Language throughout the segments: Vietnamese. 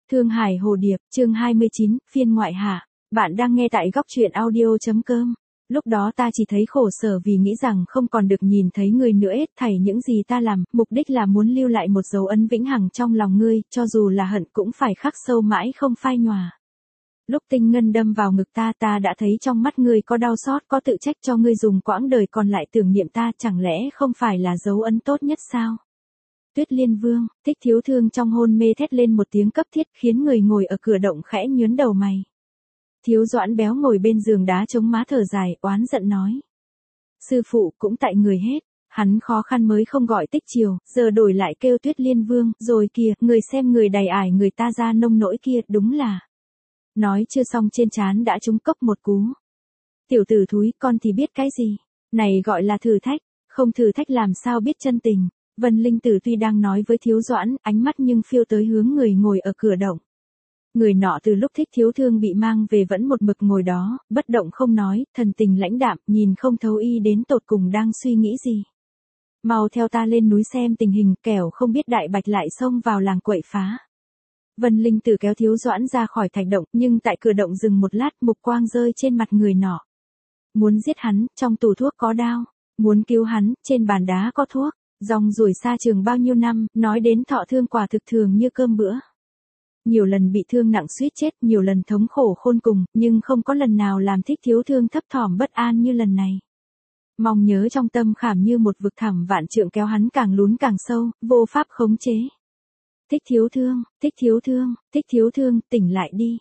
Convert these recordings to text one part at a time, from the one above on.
Thương Hải Hồ Điệp, chương 29, phiên ngoại hạ. Bạn đang nghe tại góc truyện audio.com. Lúc đó ta chỉ thấy khổ sở vì nghĩ rằng không còn được nhìn thấy ngươi nữa, hết thảy những gì ta làm, mục đích là muốn lưu lại một dấu ấn vĩnh hằng trong lòng ngươi, cho dù là hận cũng phải khắc sâu mãi không phai nhòa. Lúc tinh ngân đâm vào ngực ta đã thấy trong mắt ngươi có đau xót, có tự trách cho ngươi dùng quãng đời còn lại tưởng niệm ta, chẳng lẽ không phải là dấu ấn tốt nhất sao? Tuyết Liên Vương, Thích Thiếu Thương trong hôn mê thét lên một tiếng cấp thiết, khiến người ngồi ở cửa động khẽ nhướng đầu mày. Thiếu Doãn béo ngồi bên giường đá chống má thở dài, oán giận nói. Sư phụ cũng tại người hết, hắn khó khăn mới không gọi Tích Triều, giờ đổi lại kêu Tuyết Liên Vương, rồi kìa, người xem người đầy ải người ta ra nông nỗi kia, đúng là. Nói chưa xong trên trán đã trúng cốc một cú. Tiểu tử thúi, con thì biết cái gì? Này gọi là thử thách, không thử thách làm sao biết chân tình. Vân Linh Tử tuy đang nói với Thiếu Doãn, ánh mắt nhưng phiêu tới hướng người ngồi ở cửa động. Người nọ từ lúc Thích Thiếu Thương bị mang về vẫn một mực ngồi đó, bất động không nói, thần tình lãnh đạm, nhìn không thấu y đến tột cùng đang suy nghĩ gì. Mau theo ta lên núi xem tình hình, kẻo không biết Đại Bạch lại xông vào làng quậy phá. Vân Linh Tử kéo Thiếu Doãn ra khỏi thạch động, nhưng tại cửa động dừng một lát, mục quang rơi trên mặt người nọ. Muốn giết hắn, trong tủ thuốc có đao. Muốn cứu hắn, trên bàn đá có thuốc. Dòng ruổi xa trường bao nhiêu năm, nói đến thọ thương quả thực thường như cơm bữa. Nhiều lần bị thương nặng suýt chết, nhiều lần thống khổ khôn cùng, nhưng không có lần nào làm Thích Thiếu Thương thấp thỏm bất an như lần này. Mong nhớ trong tâm khảm như một vực thẳm vạn trượng kéo hắn càng lún càng sâu, vô pháp khống chế. Thích Thiếu Thương, Thích Thiếu Thương, Thích Thiếu Thương, tỉnh lại đi.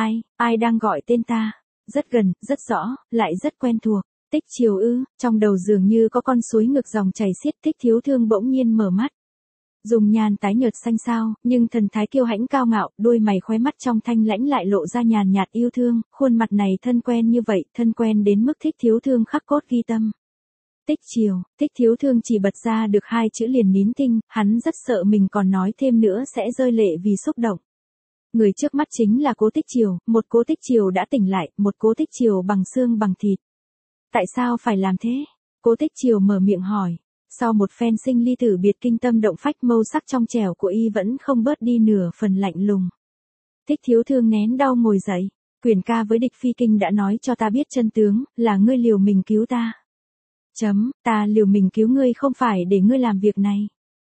Ai đang gọi tên ta? Rất gần, rất rõ, lại rất quen thuộc. Tích Triều ư? Trong đầu dường như có con suối ngực dòng chảy xiết. Thích Thiếu Thương bỗng nhiên mở mắt. Dùng nhan tái nhợt xanh xao, nhưng thần thái kiêu hãnh cao ngạo, đôi mày khóe mắt trong thanh lãnh lại lộ ra nhàn nhạt yêu thương, khuôn mặt này thân quen như vậy, thân quen đến mức Thích Thiếu Thương khắc cốt ghi tâm. Tích Triều, Thích Thiếu Thương chỉ bật ra được hai chữ liền nín thinh, hắn rất sợ mình còn nói thêm nữa sẽ rơi lệ vì xúc động. Người trước mắt chính là Cố Tích Triều, một Cố Tích Triều đã tỉnh lại, một Cố Tích Triều bằng xương bằng thịt. Tại sao phải làm thế? Cố Tích Triều mở miệng hỏi. Sau một phen sinh ly tử biệt kinh tâm động phách, mâu sắc trong trẻo của y vẫn không bớt đi nửa phần lạnh lùng. Thích Thiếu Thương nén đau ngồi dậy. Quyền ca với địch phi kinh đã nói cho ta biết chân tướng, là ngươi liều mình cứu ta. Ta liều mình cứu ngươi không phải để ngươi làm việc này.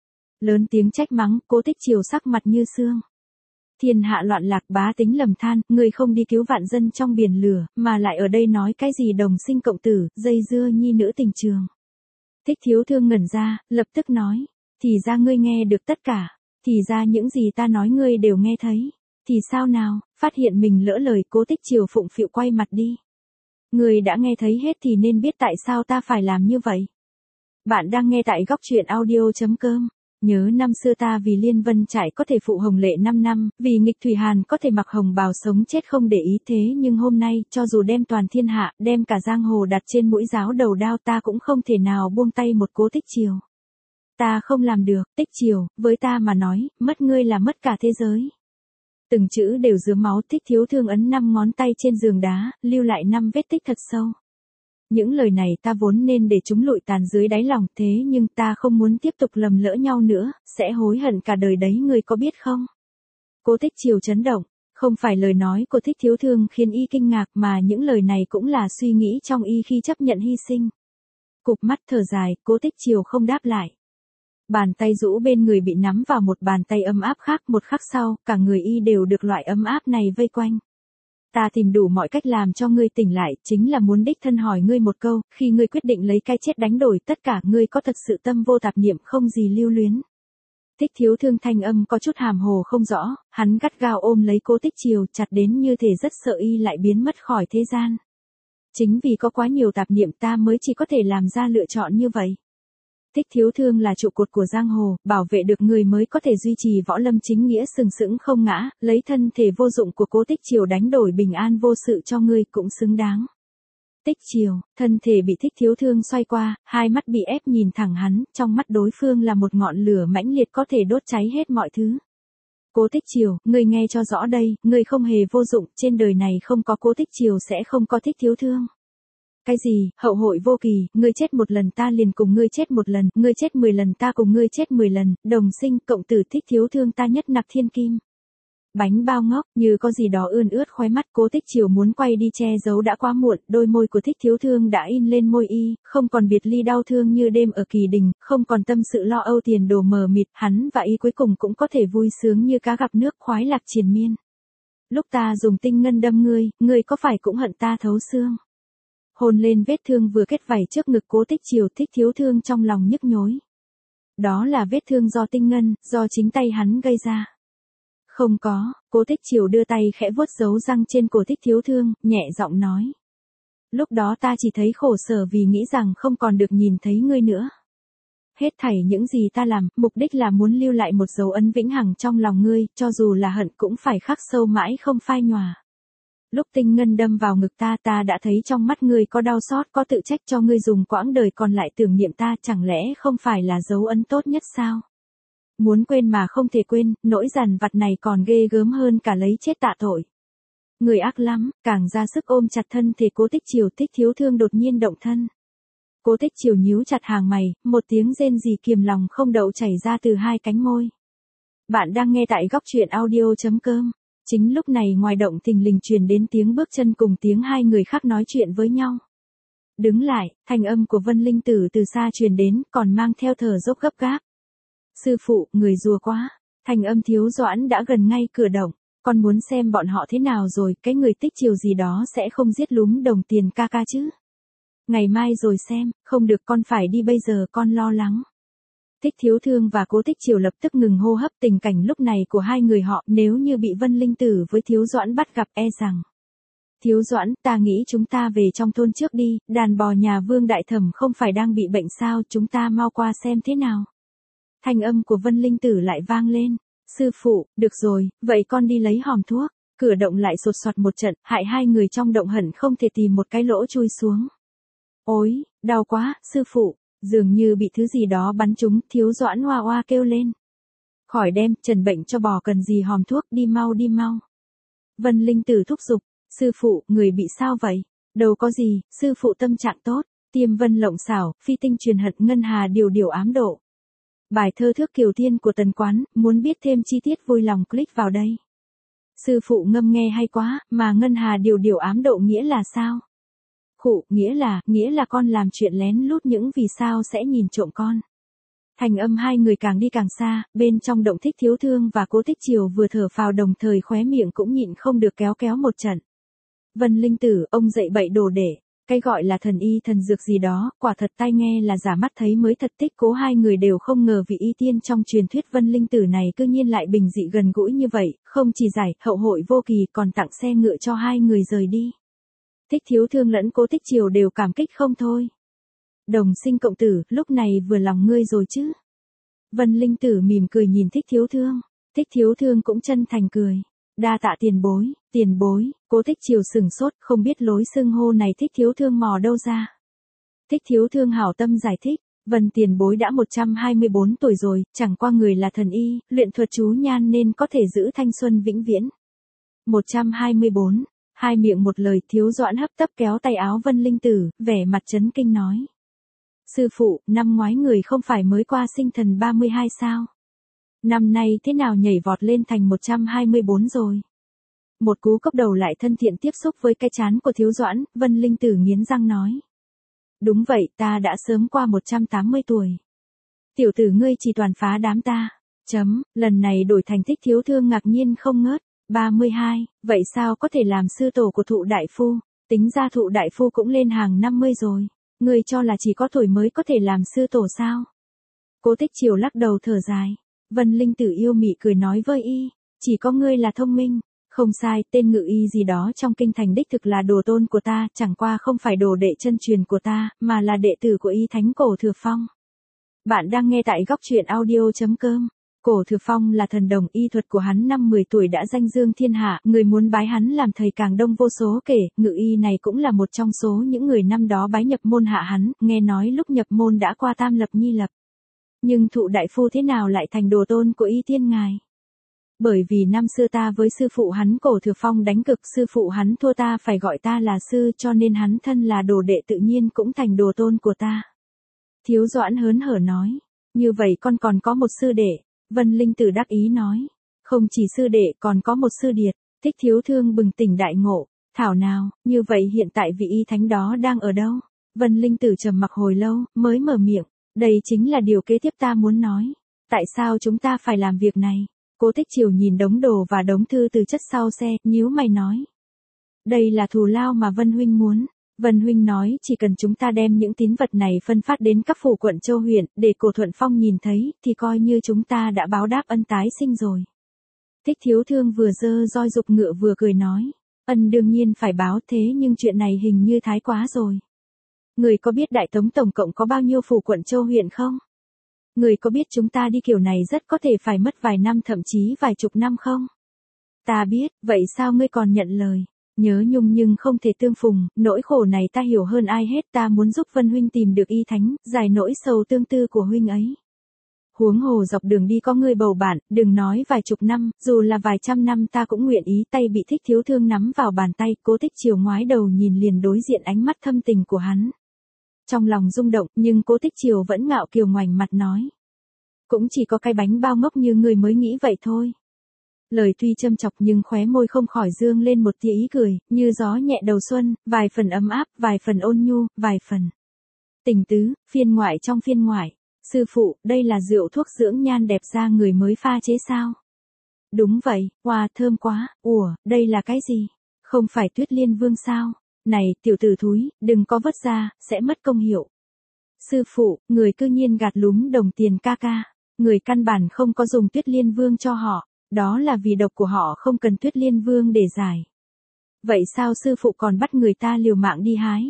Lớn tiếng trách mắng, Cố Tích Triều sắc mặt như xương. Thiên hạ loạn lạc, bá tính lầm than, ngươi không đi cứu vạn dân trong biển lửa, mà lại ở đây nói cái gì đồng sinh cộng tử, dây dưa nhi nữ tình trường. Thích Thiếu Thương ngẩn ra, lập tức nói, thì ra ngươi nghe được tất cả, thì ra những gì ta nói ngươi đều nghe thấy, thì sao nào? Phát hiện mình lỡ lời, Cố Tích Triều phụng phịu quay mặt đi. Ngươi đã nghe thấy hết thì nên biết tại sao ta phải làm như vậy. Bạn đang nghe tại góc truyện audio.com. Nhớ năm xưa ta vì Liên Vân Trại có thể phụ hồng lệ 5 năm, vì nghịch Thủy Hàn có thể mặc hồng bào sống chết không để ý, thế nhưng hôm nay, cho dù đem toàn thiên hạ, đem cả giang hồ đặt trên mũi giáo đầu đao, ta cũng không thể nào buông tay một Cố Tích Triều. Ta không làm được, Tích Triều, với ta mà nói, mất ngươi là mất cả thế giới. Từng chữ đều dứa máu. Thích Thiếu Thương ấn 5 ngón tay trên giường đá, lưu lại 5 vết tích thật sâu. Những lời này ta vốn nên để chúng lụi tàn dưới đáy lòng, thế nhưng ta không muốn tiếp tục lầm lỡ nhau nữa, sẽ hối hận cả đời đấy, ngươi có biết không? Cố Tích Triều chấn động, không phải lời nói của Thích Thiếu Thương khiến y kinh ngạc, mà những lời này cũng là suy nghĩ trong y khi chấp nhận hy sinh. Cụp mắt thở dài, Cố Tích Triều không đáp lại. Bàn tay rũ bên người bị nắm vào một bàn tay ấm áp khác, một khắc sau, cả người y đều được loại ấm áp này vây quanh. Ta tìm đủ mọi cách làm cho ngươi tỉnh lại, chính là muốn đích thân hỏi ngươi một câu, khi ngươi quyết định lấy cái chết đánh đổi tất cả, ngươi có thật sự tâm vô tạp niệm không gì lưu luyến? Thích Thiếu Thương thanh âm có chút hàm hồ không rõ, hắn gắt gao ôm lấy Cố Tích Triều, chặt đến như thể rất sợ y lại biến mất khỏi thế gian. Chính vì có quá nhiều tạp niệm ta mới chỉ có thể làm ra lựa chọn như vậy. Thích Thiếu Thương là trụ cột của giang hồ, bảo vệ được người mới có thể duy trì võ lâm chính nghĩa sừng sững không ngã, lấy thân thể vô dụng của Cố Tích Triều đánh đổi bình an vô sự cho ngươi cũng xứng đáng. Tích Triều, thân thể bị Thích Thiếu Thương xoay qua, hai mắt bị ép nhìn thẳng hắn, trong mắt đối phương là một ngọn lửa mãnh liệt có thể đốt cháy hết mọi thứ. Cố Tích Triều, ngươi nghe cho rõ đây, ngươi không hề vô dụng, trên đời này không có Cố Tích Triều sẽ không có Thích Thiếu Thương. Cái gì, hậu hội vô kỳ, ngươi chết một lần ta liền cùng ngươi chết một lần, ngươi chết 10 lần ta cùng ngươi chết 10 lần, đồng sinh, cộng tử. Thích Thiếu Thương ta nhất nặc thiên kim. Bánh bao ngốc, như có gì đó ươn ướt khóe mắt. Cố Tích Chiều muốn quay đi che giấu đã quá muộn, đôi môi của Thích Thiếu Thương đã in lên môi y, không còn biệt ly đau thương như đêm ở Kỳ Đình, không còn tâm sự lo âu tiền đồ mờ mịt, hắn và y cuối cùng cũng có thể vui sướng như cá gặp nước, khoái lạc triền miên. Lúc ta dùng tinh ngân đâm ngươi có phải cũng hận ta thấu xương? Hôn lên vết thương vừa kết vảy trước ngực Cố Tích Chiều, Thích Thiếu Thương trong lòng nhức nhối. Đó là vết thương do tinh ngân, do chính tay hắn gây ra. Không có, Cố Tích Chiều đưa tay khẽ vuốt dấu răng trên cổ Thích Thiếu Thương, nhẹ giọng nói. Lúc đó ta chỉ thấy khổ sở vì nghĩ rằng không còn được nhìn thấy ngươi nữa. Hết thảy những gì ta làm, mục đích là muốn lưu lại một dấu ấn vĩnh hằng trong lòng ngươi, cho dù là hận cũng phải khắc sâu mãi không phai nhòa. Lúc tinh ngân đâm vào ngực ta đã thấy trong mắt ngươi có đau xót, có tự trách cho ngươi dùng quãng đời còn lại tưởng niệm ta, chẳng lẽ không phải là dấu ấn tốt nhất sao? Muốn quên mà không thể quên, nỗi dằn vặt này còn ghê gớm hơn cả lấy chết tạ tội. Người ác lắm, càng ra sức ôm chặt thân thể Cố Tích Chiều. Thích Thiếu Thương đột nhiên động thân. Cố Tích Chiều nhíu chặt hàng mày, một tiếng rên rỉ kiềm lòng không đậu chảy ra từ hai cánh môi. Bạn đang nghe tại góc truyện audio.com. Chính lúc này ngoài động thình lình truyền đến tiếng bước chân cùng tiếng hai người khác nói chuyện với nhau. Đứng lại, thanh âm của Vân Linh Tử từ xa truyền đến, còn mang theo thở dốc gấp gáp. Sư phụ, người rùa quá. Thanh âm Thiếu Doãn đã gần ngay cửa động. Con muốn xem bọn họ thế nào rồi, cái người Tích Chiều gì đó sẽ không giết lúm đồng tiền ca ca chứ. Ngày mai rồi xem, không được, con phải đi bây giờ, con lo lắng. Thích Thiếu Thương và Cố Tích Chiều lập tức ngừng hô hấp. Tình cảnh lúc này của hai người họ, nếu như bị Vân Linh Tử với Thiếu Doãn bắt gặp e rằng. Thiếu Doãn, ta nghĩ chúng ta về trong thôn trước đi, đàn bò nhà Vương Đại Thẩm không phải đang bị bệnh sao, chúng ta mau qua xem thế nào. Thanh âm của Vân Linh Tử lại vang lên. Sư phụ, được rồi, vậy con đi lấy hòm thuốc. Cửa động lại sột soạt một trận, hại hai người trong động hận không thể tìm một cái lỗ chui xuống. Ôi, đau quá, sư phụ, dường như bị thứ gì đó bắn trúng. Thiếu Doãn oa oa kêu lên. Khỏi đem, trần bệnh cho bò cần gì hòm thuốc, đi mau đi mau. Vân Linh Tử thúc giục. Sư phụ, người bị sao vậy? Đâu có gì, sư phụ tâm trạng tốt. Tiêm vân lộng xảo, phi tinh truyền hận, ngân hà điều điều ám độ. Bài thơ Thước Kiều Thiên của Tần Quán, muốn biết thêm chi tiết vui lòng click vào đây. Sư phụ ngâm nghe hay quá, mà ngân hà điều điều ám độ nghĩa là sao? Khụ, nghĩa là con làm chuyện lén lút những vì sao sẽ nhìn trộm con. Thành âm hai người càng đi càng xa, bên trong động Thích Thiếu Thương và Cố Tích Chiều vừa thở phào đồng thời khóe miệng cũng nhịn không được kéo một trận. Vân Linh Tử, ông dậy bậy đồ để. Cái gọi là thần y thần dược gì đó, quả thật tai nghe là giả, mắt thấy mới thật. Tích Cố hai người đều không ngờ vị y tiên trong truyền thuyết Vân Linh Tử này cư nhiên lại bình dị gần gũi như vậy, không chỉ giải hậu hội vô kỳ còn tặng xe ngựa cho hai người rời đi. Thích Thiếu Thương lẫn Cố Tích Chiều đều cảm kích không thôi. Đồng sinh cộng tử, lúc này vừa lòng ngươi rồi chứ? Vân Linh Tử mỉm cười nhìn Thích Thiếu Thương. Thích Thiếu Thương cũng chân thành cười. Đa tạ tiền bối. Cố Tích Chiều sừng sốt, không biết lối xưng hô này Thích Thiếu Thương mò đâu ra. Thích Thiếu Thương hảo tâm giải thích. Vân tiền bối đã 124 tuổi rồi, chẳng qua người là thần y, luyện thuật chú nhan nên có thể giữ thanh xuân vĩnh viễn. 124, hai miệng một lời. Thiếu Doãn hấp tấp kéo tay áo Vân Linh Tử, vẻ mặt chấn kinh nói. Sư phụ, năm ngoái người không phải mới qua sinh thần 32 sao? Năm nay thế nào nhảy vọt lên thành 124 rồi? Một cú cốc đầu lại thân thiện tiếp xúc với cái trán của Thiếu Doãn, Vân Linh Tử nghiến răng nói. Đúng vậy, ta đã sớm qua 180 tuổi. Tiểu tử ngươi chỉ toàn phá đám ta. Lần này đổi thành Thích Thiếu Thương ngạc nhiên không ngớt. 32, vậy sao có thể làm sư tổ của Thụ đại phu? Tính ra Thụ đại phu cũng lên hàng 50 rồi. Ngươi cho là chỉ có tuổi mới có thể làm sư tổ sao? Cố Tích Chiều lắc đầu thở dài. Vân Linh Tử yêu mị cười nói với y. Chỉ có ngươi là thông minh. Không sai, tên ngự y gì đó trong kinh thành đích thực là đồ tôn của ta, chẳng qua không phải đồ đệ chân truyền của ta, mà là đệ tử của y Thánh Cổ Thừa Phong. Bạn đang nghe tại góc truyện audio.com. Cổ Thừa Phong là thần đồng, y thuật của hắn năm 10 tuổi đã danh dương thiên hạ, người muốn bái hắn làm thầy càng đông vô số kể, ngự y này cũng là một trong số những người năm đó bái nhập môn hạ hắn, nghe nói lúc nhập môn đã qua tam lập nhi lập. Nhưng Thụ đại phu thế nào lại thành đồ tôn của y tiên ngài? Bởi vì năm xưa ta với sư phụ hắn Cổ Thừa Phong đánh cực, sư phụ hắn thua ta phải gọi ta là sư, cho nên hắn thân là đồ đệ tự nhiên cũng thành đồ tôn của ta. Thiếu Doãn hớn hở nói, như vậy con còn có một sư đệ. Vân Linh Tử đắc ý nói, Không chỉ sư đệ còn có một sư điệt, Thích Thiếu Thương bừng tỉnh đại ngộ, thảo nào, như vậy hiện tại vị y thánh đó đang ở đâu? Vân Linh Tử trầm mặc hồi lâu, mới mở miệng, đây chính là điều kế tiếp ta muốn nói. Tại sao chúng ta phải làm việc này? Cố Tích Triều nhìn đống đồ và đống thư từ chất sau xe, nhíu mày nói. Đây là thù lao mà Vân Huynh muốn. Vân Huynh nói chỉ cần chúng ta đem những tín vật này phân phát đến các phủ quận châu huyện, để Cổ Thuận Phong nhìn thấy, thì coi như chúng ta đã báo đáp ân tái sinh rồi. Thích Thiếu Thương vừa dơ roi dục ngựa vừa cười nói. Ân đương nhiên phải báo thế nhưng chuyện này hình như thái quá rồi. Người có biết Đại Tống tổng cộng có bao nhiêu phủ quận châu huyện không? Người có biết chúng ta đi kiểu này rất có thể phải mất vài năm thậm chí vài chục năm không? Ta biết, vậy sao ngươi còn nhận lời? Nhớ nhung nhưng không thể tương phùng, nỗi khổ này ta hiểu hơn ai hết, ta muốn giúp Vân Huynh tìm được y thánh, giải nỗi sầu tương tư của Huynh ấy. Huống hồ dọc đường đi có người bầu bạn, đừng nói vài chục năm, dù là vài trăm năm ta cũng nguyện ý. Tay bị Thích Thiếu Thương nắm vào bàn tay, Cố Tích Triều ngoái đầu nhìn liền đối diện ánh mắt thâm tình của hắn. Trong lòng rung động, nhưng Cố Tích Triều vẫn ngạo kiều ngoảnh mặt nói. Cũng chỉ có cái bánh bao ngốc như người mới nghĩ vậy thôi. Lời tuy châm chọc nhưng khóe môi không khỏi dương lên một tia ý cười, như gió nhẹ đầu xuân, vài phần ấm áp, vài phần ôn nhu, vài phần tình tứ, phiên ngoại trong phiên ngoại. Sư phụ, đây là rượu thuốc dưỡng nhan đẹp da người mới pha chế sao? Đúng vậy, wow, thơm quá, đây là cái gì? Không phải Tuyết Liên Vương sao? Này, tiểu tử thúi, đừng có vứt ra, sẽ mất công hiệu. Sư phụ, người cư nhiên gạt lúm đồng tiền ca ca. Người căn bản không có dùng Tuyết Liên Vương cho họ, đó là vì độc của họ không cần Tuyết Liên Vương để giải. Vậy sao sư phụ còn bắt người ta liều mạng đi hái?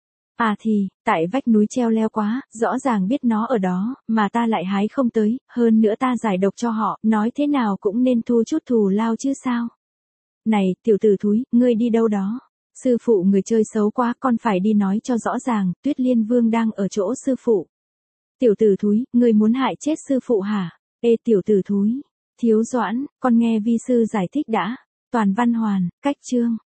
À thì, tại vách núi treo leo quá, rõ ràng biết nó ở đó, mà ta lại hái không tới, hơn nữa ta giải độc cho họ, nói thế nào cũng nên thu chút thù lao chứ sao? Này, tiểu tử thúi, ngươi đi đâu đó? Sư phụ người chơi xấu quá, con phải đi nói cho rõ ràng, Tuyết Liên Vương đang ở chỗ sư phụ. Tiểu tử thúi, ngươi muốn hại chết sư phụ hả? Ê tiểu tử thúi, Thiếu Doãn, con nghe vi sư giải thích đã. Toàn văn hoàn, cách chương.